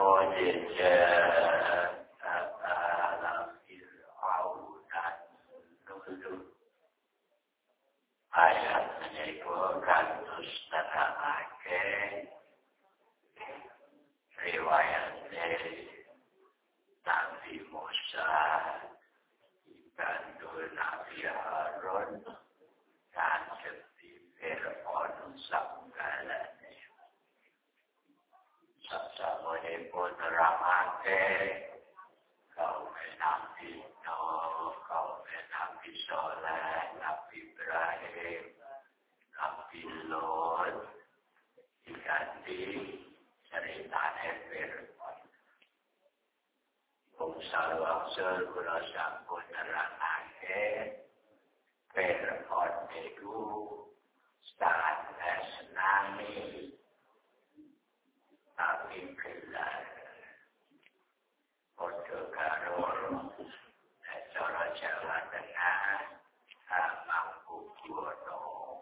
ayat menika kantos nerangake riwayat Nabi Musa Bandul Nabi Harun kanthi Fir'aun samgalane sasamunipun nerangake kaum Nabi Nuh, kaum Nabi Saleh, Nabi Ibrahim, Nabi Lot, diganti ceritane Fir'aun. Wangsul kula sampun nerangake Fir'aun niku sanes nami tapi gelar padha karo cara Jawa Tengah mampu buwono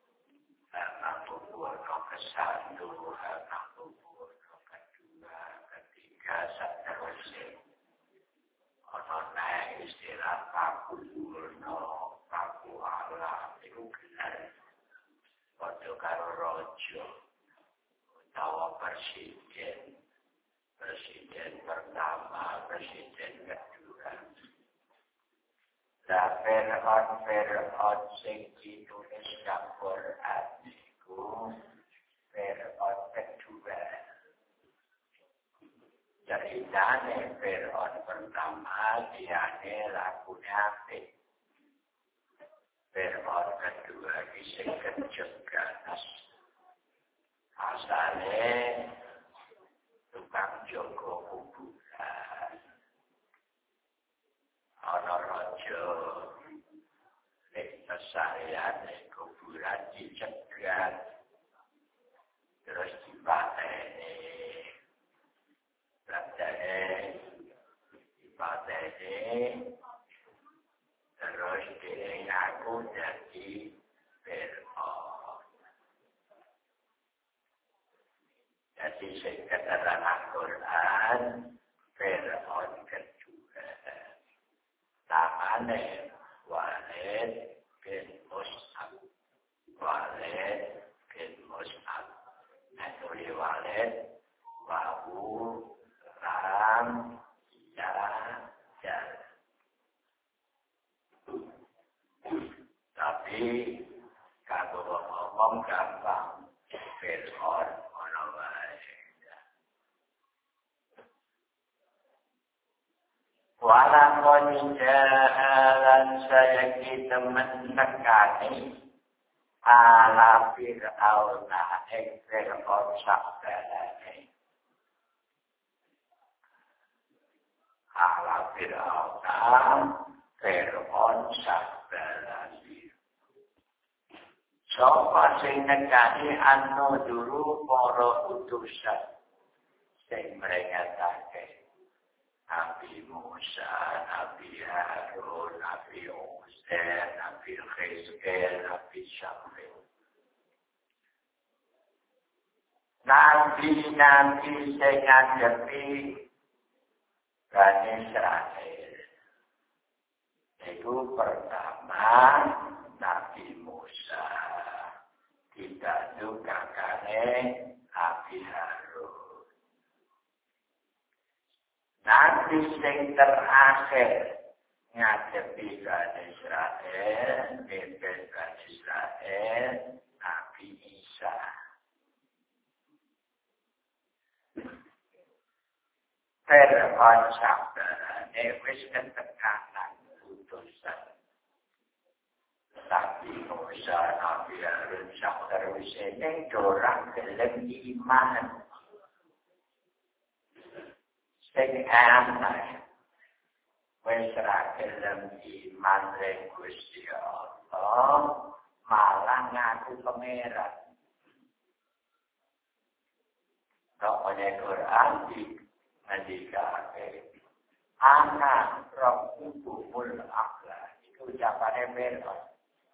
kesatu, mampu buwono kedua, ketiga, seterusnya. Ono naik istilah paku buwono, paku alam itu gelar padha karo raja utawa presiden pertama, presiden kedua. Fir'aun sing ditulis dalam Quran niku Fir'aun kedua. Ceritane Fir'aun pertama diane lakune apik. Fir'aun kedua sing kejeganas. Asale tukang jogo kuburan. Ana raja nek pesarian kuburan dicegat terus dipateni terus ngaku jadi Fir'aun. Jadi sing keterangan Quran Fir'aun kedua. Namane Walid bin Mus'ab. Walid bin Mus'ab. Nuri Walid Wahu Ram Jal. Tapi kalau ngomong gampang Fir'aun ono wae. Walakon jalan saya kita menekani ala Fir'aun Fir'aun sakbalane. Ala Fir'aun sakbalane. Sapa sing nekani anu dulu para utusan sing mrengatake Nabi Musa, Nabi Harun, Nabi Uzair, Nabi Hizkel, Nabi Syamil. Nabi sing ngadepi Bani Israel. Itu pertama Nabi Musa. Kita juga kakane Nabi Harun. Nabi sing terakhir ngadepi Bani Israel, mimpin Bani Israel, Nabi Isa. Fir'aun sabarane wis ketekanan utusan. Nabi Musa, Nabi Harun saterusé dorang gelem iman. Sing aneh wis ra gelem iman ing Gusti Allah malah ngaku pangeran. Namanya Quran dikandikake anak rabbukumul a'la itu ucapane Fir'aun.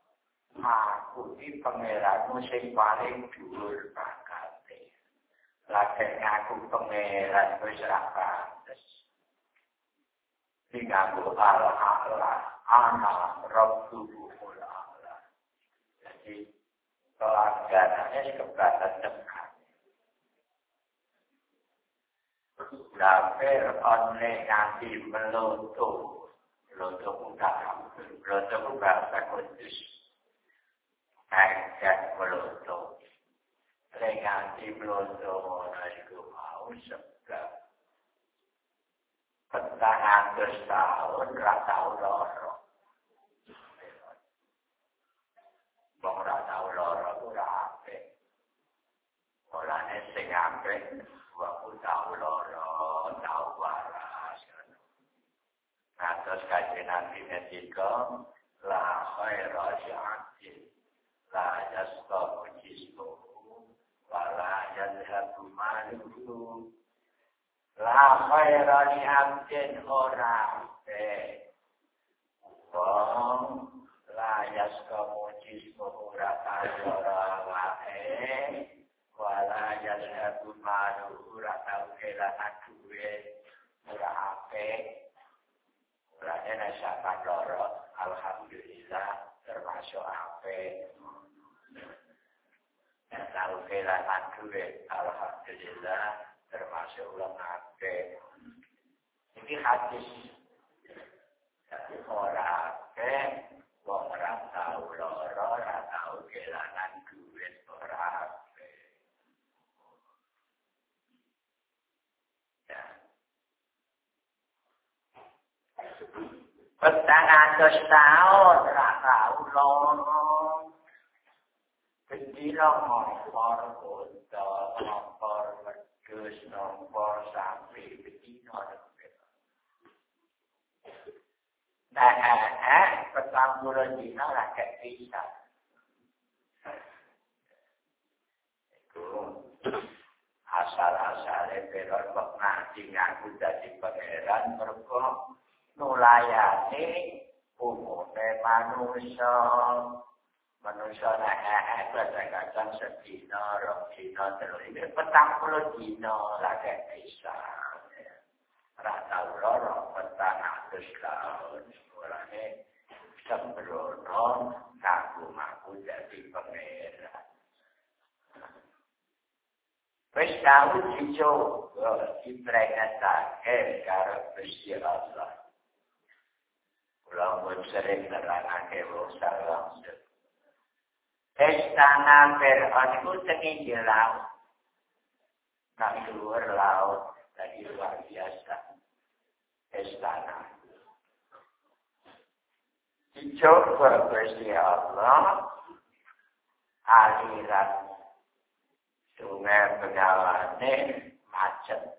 Aku iki pangeranmu sing paling dhuwur pangkate. lagi ngaku pangeran wis ra pantes. Ngaku Allah ana Rabbukumul A'la. Jadi pelangganannya kebatas dekat. Lapir onne nganti melutuh utama, melutuh bahasa kudus. Agak melutuh. Nganti melutuh itu mau sebab petang 100 tahun ratau loro. Wong ratau loro ora apik. Olane sing apik wae tau loro, tau waras. Terus kajian nanti ketika la khaira sya'atin la yasqamu jismuhu wa la yadhabu maluhu la khaira li'abdin ora wong la yasqamu jismuhu rata'ala wae wa la yadhabu maluhu rata'ala kelangan duwe ora apik. Mulanya nasyakan loro, alhamdulillah termasuk apik. Yang tahu kehilangan duit, alhamdulillah termasuk ulang apik. Ini hadis orang apik, orang tahu loro, orang tahu kehilangan duit orang apik. Petang 100 tahun ratau loro. Pendino ngompor kuda, ngompor wedhus, ngompor sapi, pendino lebih. Petang 10 dino rakyat bisa. Itu asal-asalnya peron penganti ngaku jadi pangeran mergo nulayani umumnya manusia kadang-kadang sedina, 2 dina, 3 dina, 40 dina lagi bisa. Ratau loro petang 100 tahun sekolahnya sembrono ngaku jadi pangeran. Wis tahu dicoba diperingatake karo Gusti Allah. Kula sering nerangake wong langsung. Istana Fir'aun itu tengah laut. Nah, luar laut tadi luar biasa. Istana. Dicoba Gusti Allah aliran sungai Bengawan macet.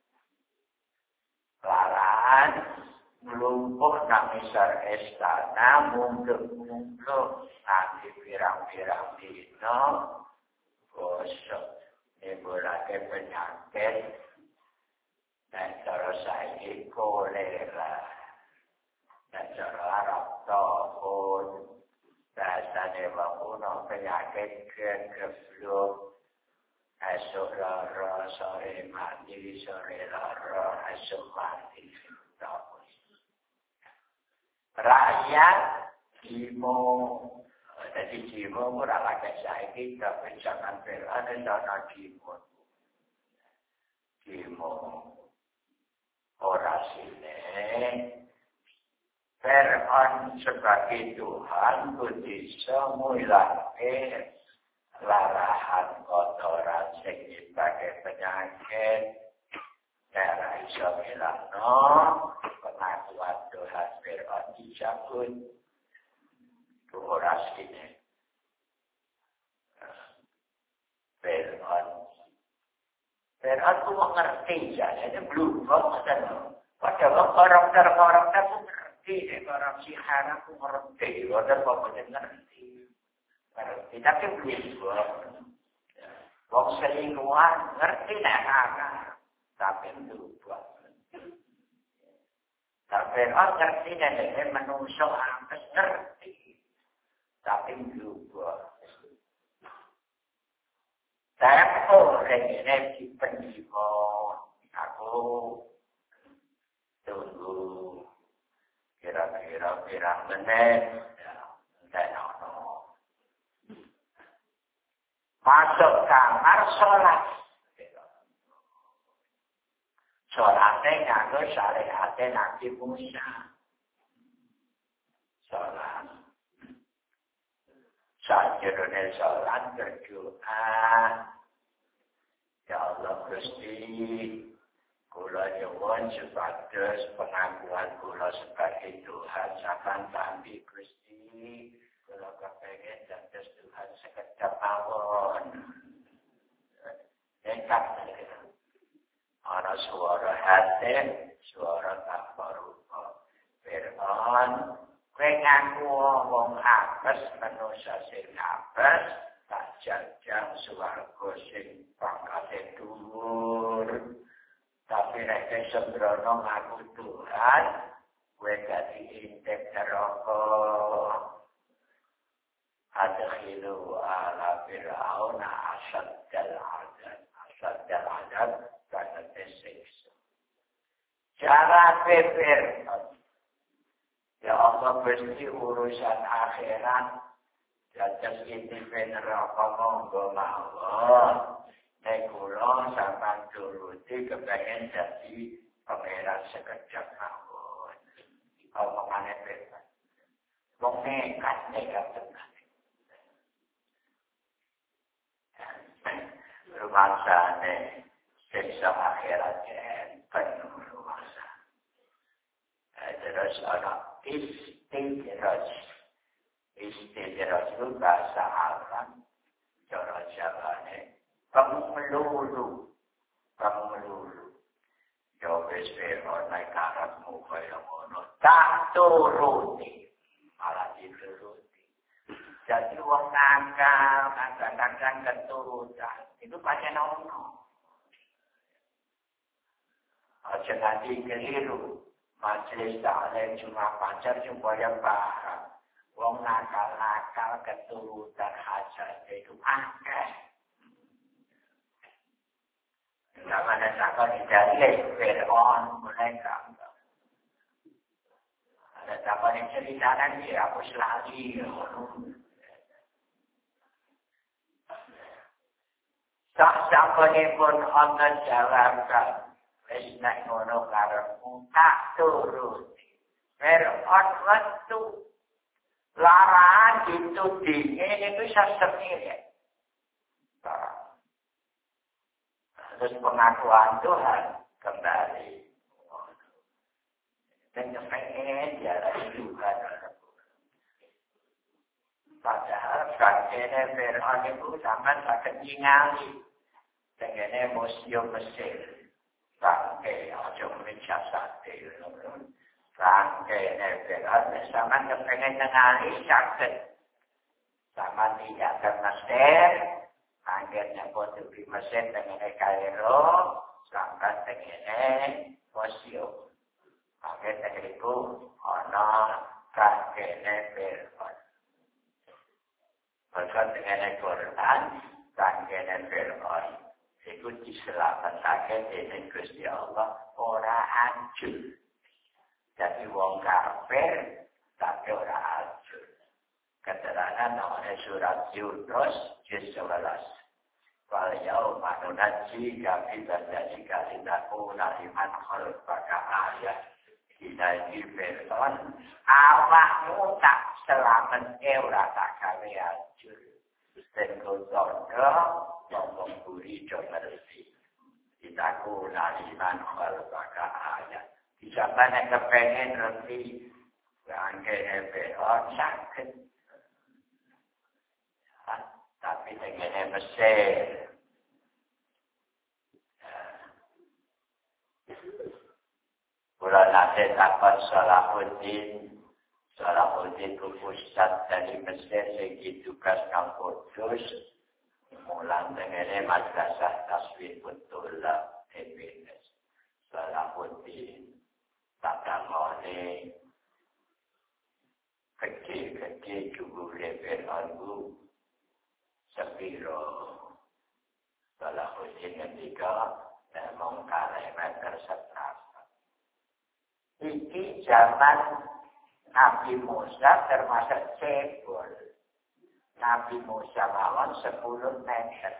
Laran melumpuh nak misal istana munduk-munduk nanti pirang-pirang dino gosok nimbulake penyakit dan terus saiki kolera dan cara Arab tahun bahasane bangunan penyakit flu esok lara sore mati sore lara esok mati rakyat Cimo, jadi Cimo murah rakyat saiki tapi jangan berada dana Cimo ora sini Fir'aun sebagai Tuhan bisa mulai larahan kotoran sing sebagai penyakit cara iso milano pengakuan Tuhan Fir'aun dicabut tuhoras ini Fir'aun itu mengerti jadi belum padahal orang-orang itu mengerti orang sihara itu mengerti orang ngerti tapi belum wong selingkuhan ngerti nak tapi lupa. Tapi orang ngerti dan manusia hampir ngerti. Tapi lupa. Tempo ini penjiwa aku tunggu kira-kira pirang menit ya dan masuk kamar sholat. Sholatnya nganggo syariatnya Nabi Musa. Sholat. Sajroné sholat berdoa. Ya Allah Gusti, kula nyuwun supados pengakuan kula sebagai Tuhan sakan tampi Gusti. Kula kepengin dados Tuhan sekedap mawon. Engkang ana suara hati, suara tanpa rupa. Firman, kowe ngaku wong apes manusia sing apes, tak jajang swarga sing pangkate dhuwur. Tapi nek sembrono ngaku Tuhan, kowe dadi intip neraka. Adkhilu ala fir'auna asaddal adab karena tersiksa. Cara pikir, ya Allah Gusti urusan akhirat, jajas intip neraka monggo mawon. Nek kula sampeyan turuti kepengin dadi pangeran sekejap mawon. Omongane bebas. Wong nekat tenan. Rumasane siksa akhirat penuh rumasa. Terus ada istidraj. Istidraj itu bahasa Arab. Cara Jawane pemelulu. Ya wis nek karepmu kaya ngono, tak turuti. Malah dituruti. Jadi wong nakal, kadang-kadang keturutan. Itu pancen ono. Aja nanti keliru. Majelis taklim cuma pacar supaya paham. Wong nakal-nakal keturutan hajat itu akeh. Zaman takkan dicari Fir'aun mereka. Ada takkan diceritakan dia aku selagi. Sasampunipun wonten jawabkan wis nek ngono karepmu tak turuti. Fir'aun wektu larangan dituding itu sesengir. Terus pengakuan Tuhan kembali. Dan kepengen jalan Tuhan. Padahal kakeknya Fir'aun itu sama sakit nyingali. Dengan museum Mesir. Kakek, aja mencah sate. Kakeknya Fir'aun sama kepengen nyingali sakit. Sama tidak ke Mesir. Akhirnya foto di Mesir dengan Kairo. Sampai dengan museum. Akhirnya itu ada kakeknya Fir'aun. Maka dengan Quran, tangganan Fir'aun, itu diselamatkan dengan Gusti Allah, orang hancur. Jadi wong kafir, tapi orang hancur. Keterangan oleh surat Yunus, juz 11. Wal yauma nunajji kami badani kalitaku naliman khalqaka ayat. Dinaiki Fir'aun, awakmu tak selamat ora tak gawe hancur. Sengko tondo, ngomong buri do ngerti. Ditaku naliman khalqaka ayat. Disambane kepengen ngerti, bangke Fir'aun sakit. Tapi dengan Mesir. Kula nate takon Salahuddin ku Ustaz dari Mesir sing tugas nang Kudus. Mulang tengene madrasah taswif Tullah TPS. Salahuddin tak damone kecil-kecil juga Fir'aun sepiro beda mung 2 meter seprapat. Iki zaman Nabi Musa termasuk cebol. Nabi Musa mawon 10 meter.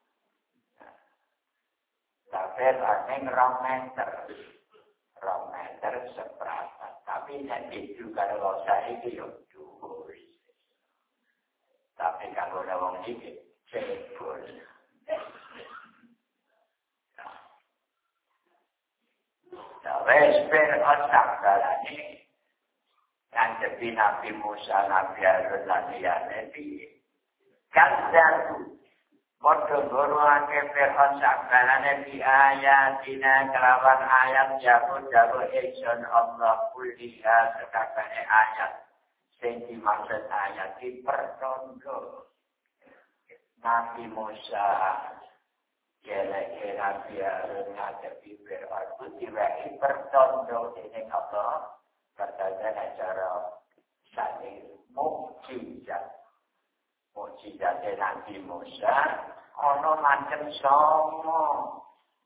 Tapi paling 2 meter. 2 meter seprapat. Tapi nanti juga kalau saya itu yang dhuwur. Tapi kalau ada wong iki cebol. Wes Fir'aun sakjalane ngandepi Nabi Musa, Nabi Harun lan liyane piye. Kadang padha ngoroake Fir'aun sakjalane di ayatina kelawan ayat jago-jago ingsun Allah kuliah sekabehane ayat. Sing dimaksud ayat iki pertanda Nabi Musa kira-kira biar ngadepi Fir'aun diwai pertanda ini apa? Pertanda cara saling mukjizat. Mukjizat Nabi Musa ono macam songo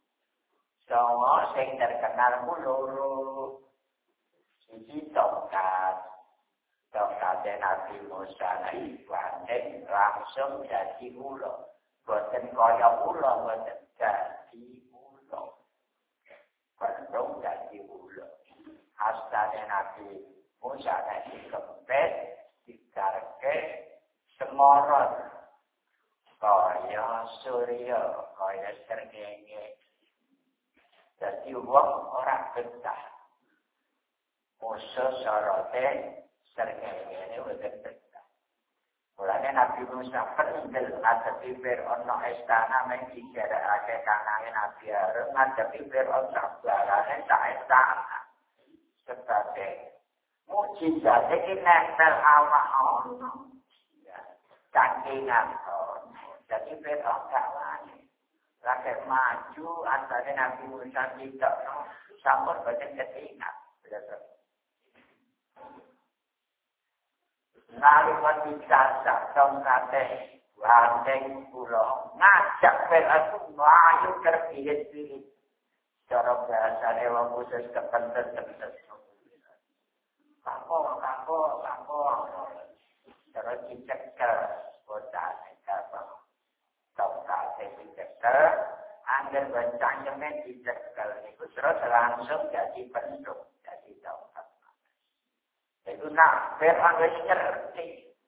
sing terkenal loro. Siji tongkat Nabi Musa naik langsung jadi ulo. Boten kaya ulo, boten jadi ulo. Bandung jadi ulo. Astane Nabi Musa naik kempet, dikarke semorot. Kaya surya, kaya srengenge. Jadi wong ora betah. Musa sorote srengenge ini boten betah. Mulanya Nabi Musa peninggal ngadepi Fir'aun no istana mengijarake kanane Nabi Harun ngadepi Fir'aun sabarane sak istana. Sebabnya mukjizat iki nempel awak ono. Cangkingan ono. Jadi Fir'aun gak wani. Lagi maju antara Nabi Musa tidak no sampun boten ketingat. Nalika dijajah tongkate wandeng kula ngajak Fir'aun mlayu terpilih-pilih. Cara bahasane wong khusus kepentet-kepentet. Kapok. Terus dicekel bocah apa? Tongkate dicekel, angger bencangnya dicekel niku terus langsung jadi bentuk, jadi tongkat. Itu Fir'aun wis ngerti.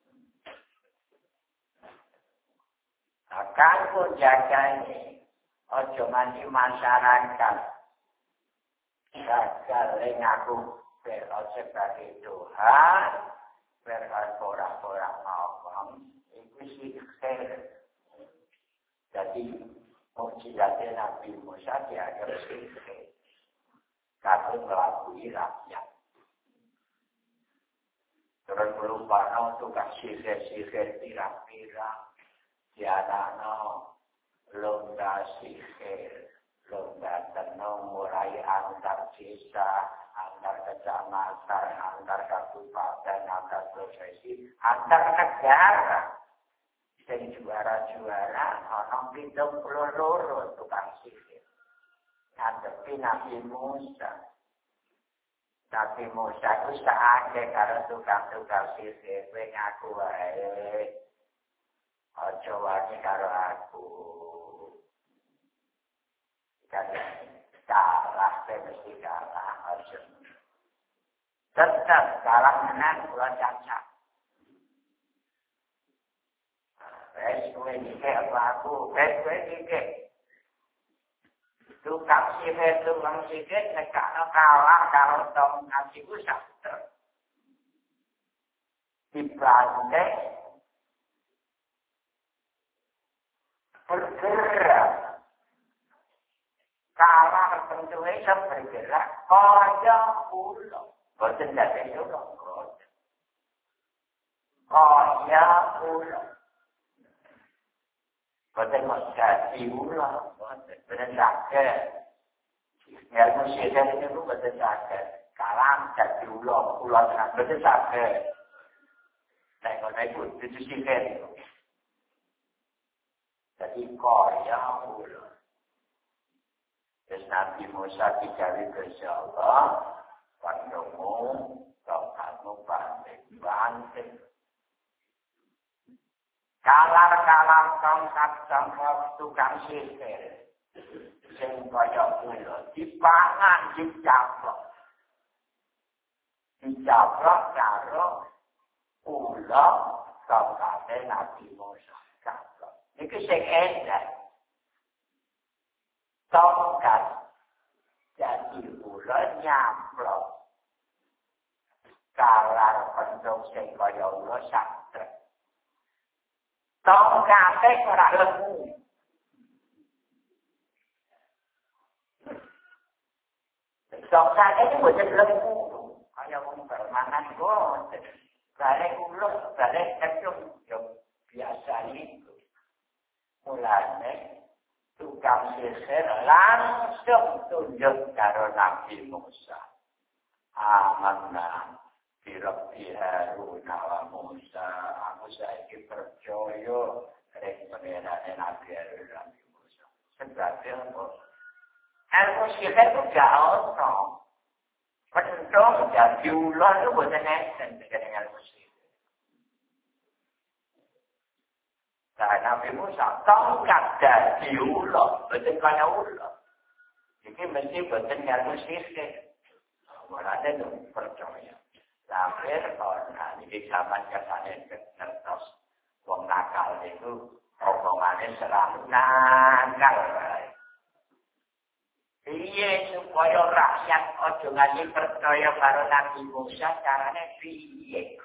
Akan pun jagane ojo mandi masyarakat. Gagal ngaku Fir'aun sebagai Tuhan, Fir'aun orang-orang ngomong, itu sihir. Jadi mukjizatnya Nabi Musa dianggap sihir. Kalau melakui rakyat. Terus melupakan tukang sihir-sihir pirang-pirang. Dianakno lomba sihir, lomba tenung mulai antar desa, antar kecamatan, antar kabupaten, antar provinsi, antar negara. Sing juara-juara ana 72 tukang sihir. Ngadepi Nabi Musa. Nabi Musa itu seake karo tukang-tukang sihir, kowe ngaku wae. Aja wani karo aku. Kalah, mesti kalah. Aja. Tetap kalah menang kula cacat. Wes kowe iki aku, kowe iki. Tukang sihir nekakno kalah karo tong Nabi Musa. Dibanding bergerak. Kalah tentunya bergerak kaya ulo. Boten dadi ulo. Kaya ulo. Boten dadi ulo. Boten saged. Ilmu sihir itu boten saged. Kalah dadi ulo. Ulo tenan boten saged. Nek itu sihir itu. Jadi kaya ulo. Terus Nabi Musa dicari Gusti Allah, pandemu, kamu banting. Kalar-kalar tongkat tukang sihir. Sing kaya kula dipangan dicaplok. Dicaplok karo ula tongkate Nabi Musa. Caplok. Iki sing endah. Tongkat jadi ula nyaplok. Kalar pendung sing kaya ula saktrek. Tongkate ora lemu. Tongkate itu bukan lemu. Kaya wong permanan boten. Kare ulos, kare kecung yang biasa itu. Mulane tukang sihir langsung tunjuk karo Nabi Musa. Amanah. Birabbi Harun wa Musa, aku saiki percaya rek pengenane Nabi Harun Nabi Musa. Sebab apa? Ilmu sihir itu gak ono. Pentung dan diulang itu bukan esen dengan ilmu sihir. Nah, Nabi Musa tongkat dan diulang, bukan kaya ulang. Ini mesti bukan ilmu sihir. Mulanya itu percaya. Sampai orang ini zaman kesannya ngertos wong nakal itu omongannya selalu nakal. Iya supaya rakyat ojo nganti percaya karo Nabi Musa carane piye.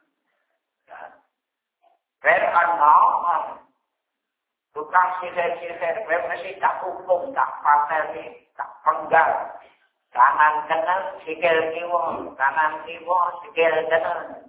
Fir'aun ngomong tukang sihir-sihir mesti tak hukum, tak pateni, tak penggal. Tangan kanan, sikil kiwa, tangan kiwa, sikil kanan.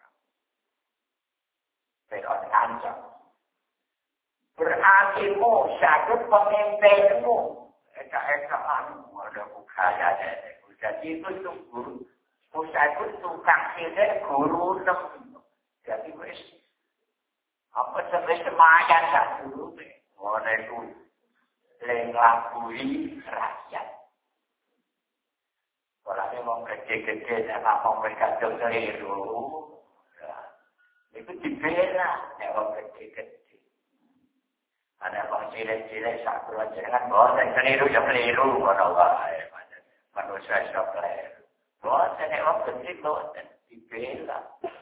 Fir'aun ngancam. Berarti Musa itu pemimpinmu. Eka-ekaan, ada bukayanya. Jadi itu guru. Musa itu tukang sihir guru. Jadi apa sebenarnya semayan tak guru. Mana itu lenglakui rakyat. Orangnya mau gede-gede, nak mau mereka keliru. Itu dibela, mau gede-gede. Ada orang cilik-cilik, satu aja kan, bosan keliru, ya keliru. Manusia sok keliru. Bosan, orang gede, bosan. Dibela.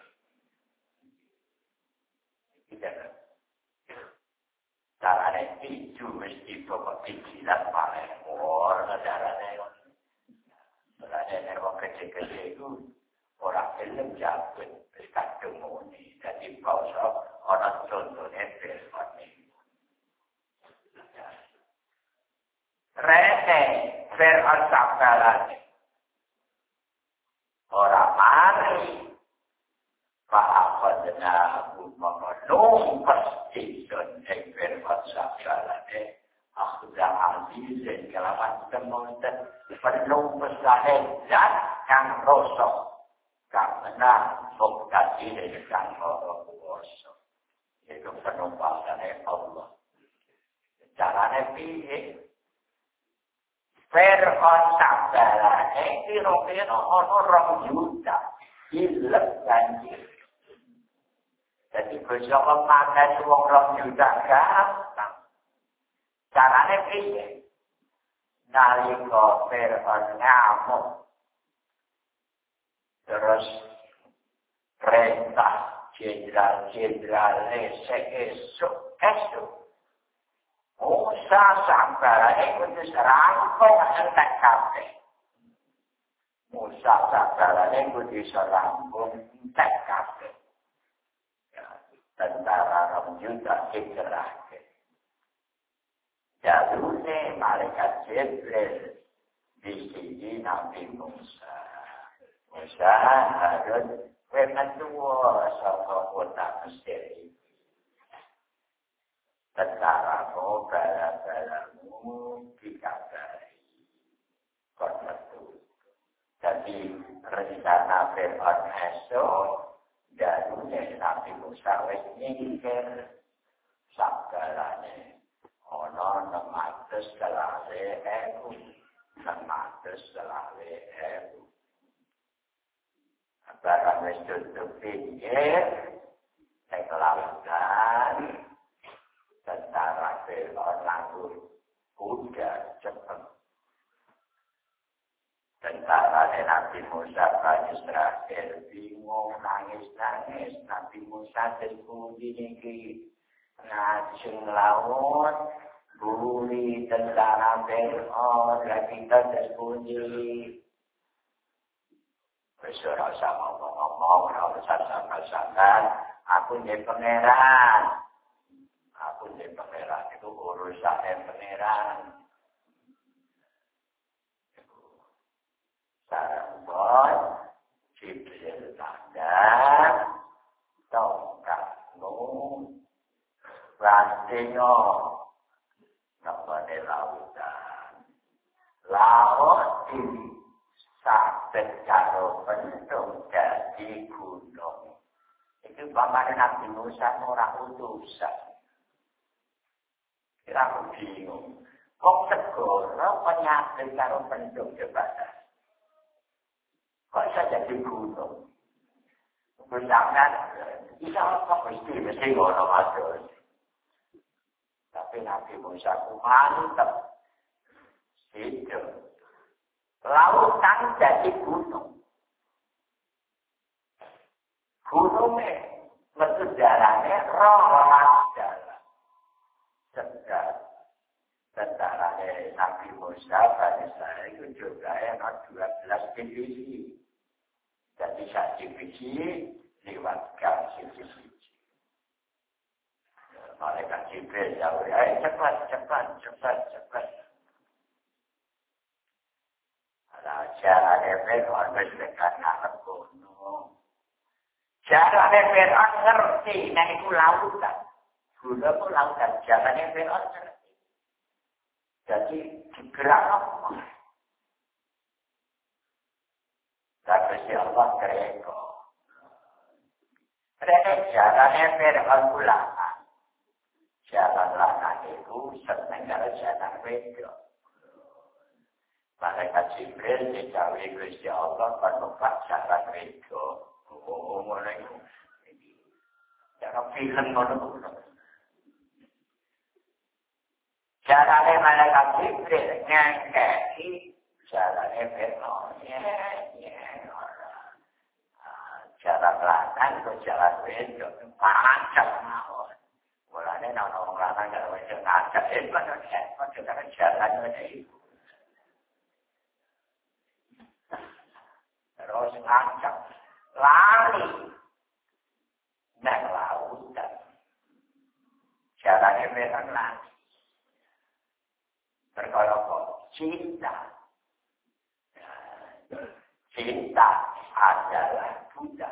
Caranya piju, mesti pokok pijilan paling. Orang caranya ada orang kecil-kecil itu orang film jatuh berkandung ini jadi bangsa orang contohnya Fir'aun ini. Rene Fir'aun sabaran orang mari Fa'akhadna mengenung pasti dan Fir'aun sabaran akhda azizin kelaman temutan penuh pesahedat yang rosok karena mengkaji dengan orang rosok itu penumpangannya Allah caranya pilih Fir'aun sabarane kira-kira orang juta hilang banjir jadi bersama makan orang juta gampang caranya piye? Nalika Fir'aun ngamuk. Terus perintah jenderal-jenderal esuk. Musa sabarane kudu rampung entek kabeh. Musa sabarane kudu rampung entek kabeh. Tentara rong juta dikerahke. Jalurnya malaikat Jibril di sini Nabi Musa. Musa harus menetua sama kota Mesir ini. Tentaramu, bala-balamu dikabari. Kota itu. Jadi rencana Fir'aun esok jalurnya Nabi Musa wis nyingkir sabarane. Ono nang selawe ewu. Barang wis tutup pinggir, kelautan, tentara Fir'aun langsung udah cepet. Tentara Nabi Musa Bani Israel bingung, nangis-nangis. Nabi Musa tersembunyi niki ngajeng laut, buri tentara Fir'aun, lagi kita tersembunyi. Ora usah ngomong-ngomong, ora usah sangat-sangat. Aku ini pangeran. Aku ini pangeran. Itu urusan pangeran. Sarambon, Jibril tanda, tongkatmu, rantinyo, namanya lautan. Laut ini sampai karo bentuk jadi gunung. Itu paman Nabi Musa orang utusan. Kira aku bingung. Kok segoro penyakit karo bentuk jabatan? Kok bisa jadi gunung? Misalkan, bisa apa mesti ngono matur. Tapi Nabi Musa ku mantep. Hidup. Lautan jadi gunung. Gunungnya, metu jalannya rolas jalan. Sedang tentaranya Nabi Musa Bani Israil itu juga ada 12 divisi. Jadi satu divisi lewatkan divisi. Malaikat Jibril jauh, cepat. Caranya Fir'aun berdekat ngarep gunung. Caranya Fir'aun ngerti, nah itu lautan. Gunung itu lautan, caranya Fir'aun ngerti. Jadi digerak apa? Tapi si Allah kereko. Kereko caranya Fir'aun ulama. Jalan lahan itu senang kalau jalan wedok. Malaikat Jibril dicawi Gusti Allah menumpak jalan itu. Mulai cara film ngono. Carane malaikat Jibril ngangkeki jalane Fir'aun. Cara lanang ke jalan itu pancak mawon. Mulane ana wong lanang karo wedok ngajak padha jalan itu. Terus ngacak, lari, nang lautan. Caranya memang lari. Perkara kok cinta. Cinta adalah Buddha.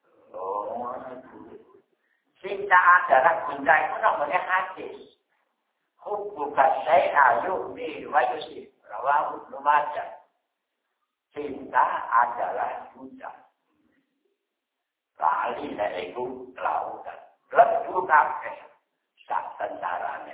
Cinta adalah Buddha itu namanya hadis. Hubbuka syai'a yu'mi wa yusif. Rawahu Ibnu Majah. Cinta adalah Buddha. Lali itu lautan. Lebu kabeh sak tentarane.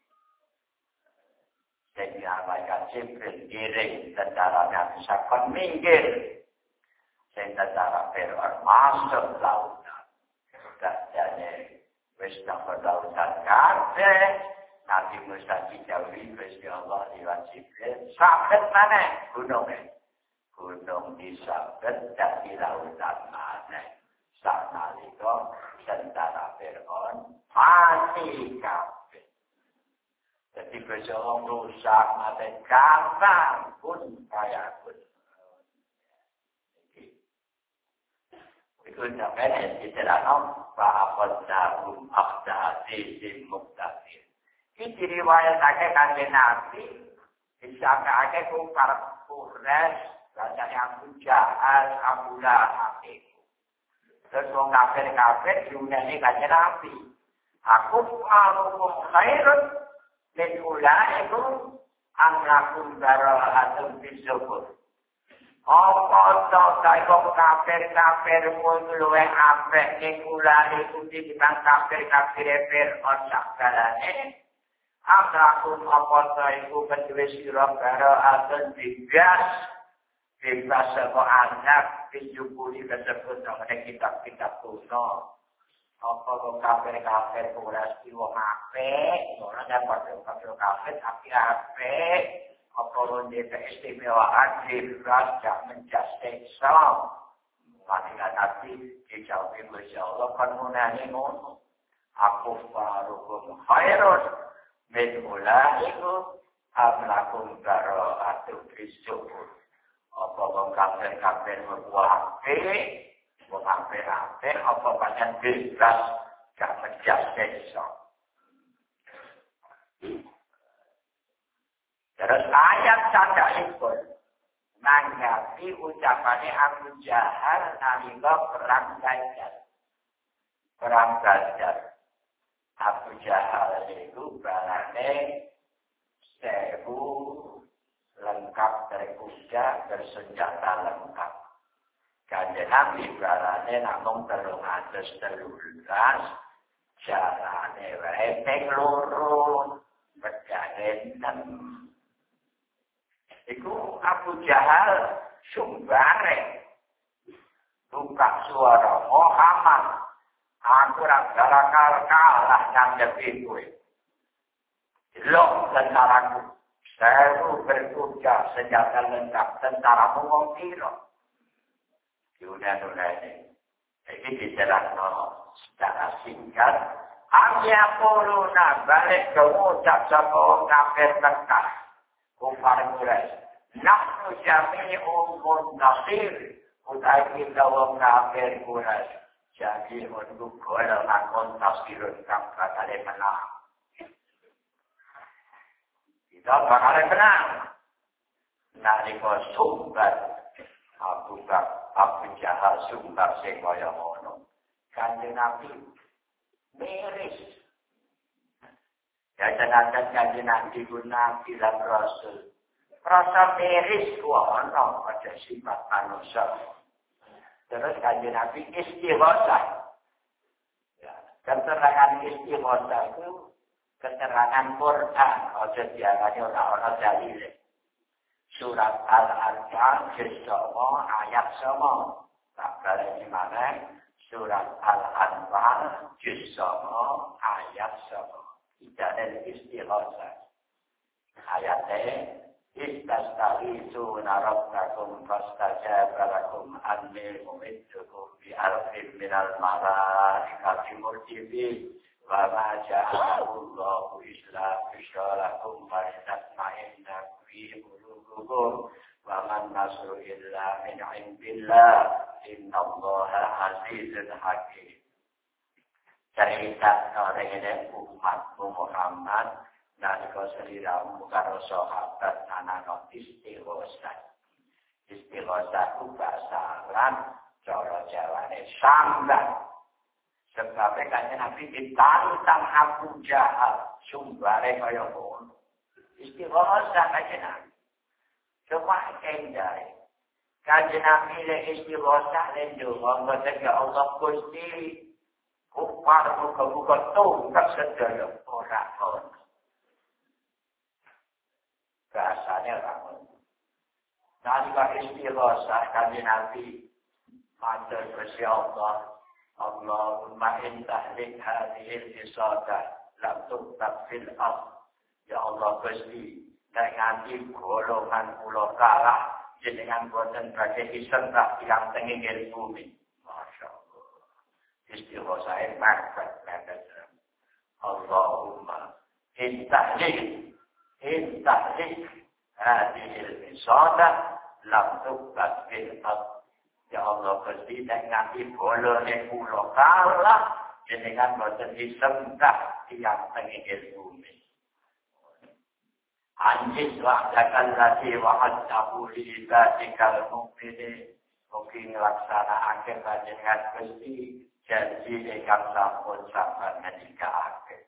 Jadi malaikat Jibril giring tentaranya bisa minggir. Sing tentara Fir'aun masuk lautan. Dadane wis nang lautan kabeh. Nabi Musa dijauhi Gusti Allah liwat Jibril. Saged maneh gunungnya. Gunung disabet dari lautan mana. Sanalika tentara Fir'aun mati kabeh. Jadi besok rusak mati gampang pun kaya pun. Itu namanya diterangkan bahwa darum akhdasi muqtadir. Ini diriwayatkan kanjeng Nabi. Disangka-angka kukar Quraisy. Banyak Abu Jahal, Abu Lahab itu. Terus orang kafir-kafir diundangnya kanjeng Nabi. Aku ma'alukum khairun min ulaikum amlakum bara'atum bisubur. Apa tak kau kafir-kafir pun luwe apik ning ulaikum di bidang kafir-kafir Fir'aun sakalane. Amlakum apa iku kedue sira bara'atun digas bebas saka anak pinjupuli kasebut nang kitab-kitab kuno. Apa kok kafir kuras wong apik, ora dapat kafir tapi apik. Apa ronde keistimewaan diras jak menjaseksa. Matikan hati dijawab Insya Allah kan munani ngono. Aku farukum khairun min ulaikum amlakum bara'atu bisubur. Apa wong kafir berbuat wong kafir apa pancen bebas gak menjaseksa. Terus ayat candhaipun nanggapi ucapane Abu Jahal nalika perang Badar. Perang Badar. Abu Jahal itu barane 1000 lengkap berkuda bersenjata lengkap. Kanjeng Nabi barane namung 313 jarane wae ping 2 bedane 6. Iku Abu Jahal sumbare buka suara Muhammad aku ora bakal kalah ngadhepi kowe. Lok tentaraku 1000 berkuda senjata lengkap tentara wong pira. Sudah ini. Ini dijelaskan secara singkat. Hanya corona balik ke ucap sama kafir Mekah. Kufar Quraisy. Nahnu jami'un nasir. Utai kita wong kafir Quraisy. Jadi untuk golongan muntasirun kata menang. Kita bakal menang. Nalika sumber Abu Jahal sumber sing kaya ngono. Kanjeng Nabi miris. Ya jenengan kanjeng Nabi guna bilang Rasul. Rasa miris ono aja sifat manusia. Terus kanjeng Nabi istighosah. Ya, keterangan istighosah itu keterangan Quran. Aja diarani ora dalil. Surat Al-Anfal juz 9 ayat 9. Tak baleni maneh surat Al-Anfal juz 9 ayat 9. Idane istighosah. Ayate istastaghitsuna rabbakum fastajaba lakum anni umiddukum bi alfin minal malaikati murdifin wa ma ja'alahu Allahu illa bisyarakum wa tatma'inna fi wa man nasru illa min indillah innallaha azizun hakim. Cerita orang umat Muhammad nalika seliramu karo sahabat anana istighosah. Istighosah ku bahasa Arab cara Jawane sambat. Sebab kanjeng Nabi ditantang Abu Jahal sumbare kaya ngono. Istighosah kanjeng Nabi. Cuma endai. Kanjeng Nabi le istighosah le ndonga mboten ya Allah Gusti kufar muga-muga tuntas sedaya ora ono. Bahasanya orang. Nalika istighosah kanjeng Nabi matur Gusti Allah, Allahumma intahlik hadhil isadah lam tuktab fil ard. Ya Allah Gusti nek nganti golongan kula kalah jenengan boten badhe isentah tiyang teng ing bumi. Masyaallah. Istighosah mangkat. Allahumma intahlik hadhil isadah lam tuktab fil ard. Ya Allah Gusti nek nganti golongan kula kalah jenengan boten isentah tiyang teng ing bumi. Anjis wa'adakan lati wa'adahu li'ibadikal mu'mini mungkin laksana akhir panjenengan Gusti janji ingkang sampun sabar menika akhir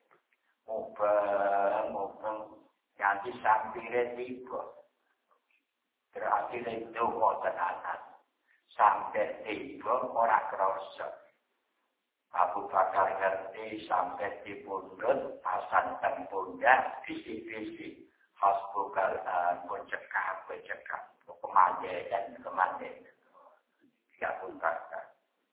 mubeng nganti sampire tiba berarti itu tenanan sampai tiba ora krasa Abu Bakar ngerti sampai dipundhut Hasan dan pundak visi-visi hasbukal mencekam kemandian Abu Bakar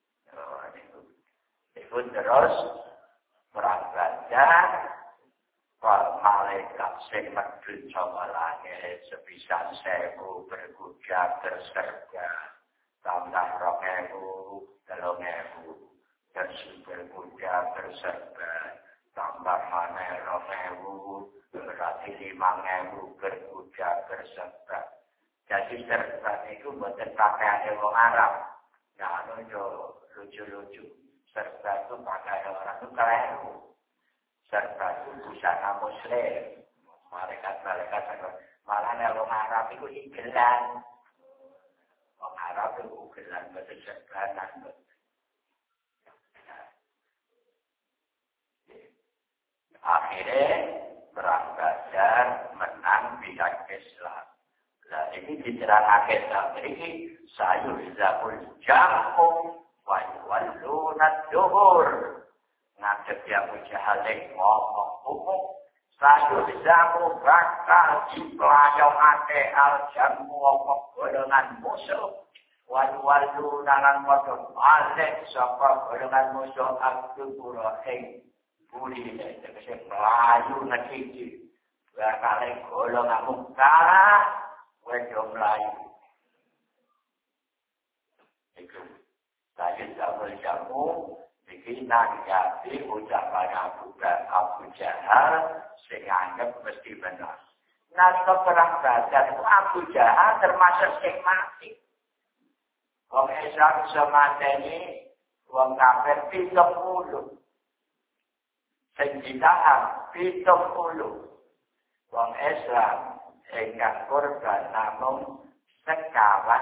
itu terus perang Badar malaikat sing medhun saka langit sepisan 1000 berkuda berserga tambah 2000 3000 berkuda berserga tambah maneh 2000 berarti 5000 berkuda berserga. Jadi serga itu mboten pakaiane wong Arab. Nah, lucu-lucu. Serga itu pakaian orang itu keliru. Serga itu busana muslim. Malaikat-malaikat malah wong Arab itu igelan. Wong Arab itu igelan mboten serganan. Akhirnya perang Badar menang pihak Islam. Nah ini diterangkan dalam ini sayur zakul jam'u wa yuwallunad duhur. Ngadep yang ujahalik ngomong hukum sayur zakul bakal dipelajaran al-jam'u wa golongan musuh. Wa yuwallunad duhur balik sapa golongan musuh al-duhur Budi tegese melayu ngecicip. Bakale golongan mungkara wedo melayu. Iku saya sambil jamu iki nanggapi ucapan Abu Jahal sing anggap mesti benar. Nalika perang Badar Abu Jahal termasuk sing mati. Wong Islam semateni wong kafir 70. Sejidaan 70 wong Islam ingkang korban namung 11.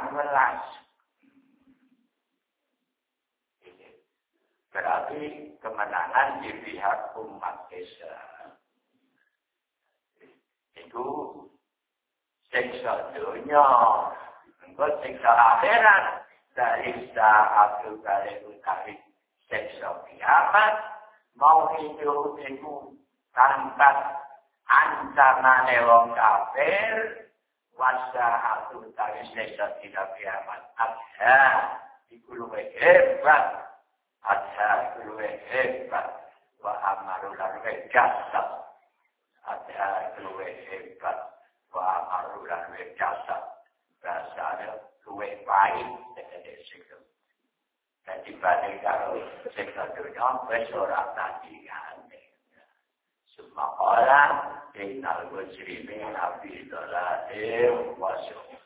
Berarti kemenangan di pihak umat Islam. Itu siksa dunia, engkau siksa akhirat dari sa'atul kali utawi siksa kiamat. Mau hidup itu tanpa ancaman wong kafir wasa'atu tawi siksa tidak kiamat adha iku luwih hebat adha iku luwih hebat wa amaru lan jasad adha iku luwih hebat wa amaru lan jasad rasane luwih baik dari siksa. Dan dibanding kalau sektor dunia, besorang tandingan. Semua orang, inal muslimin, abidollah, wasum.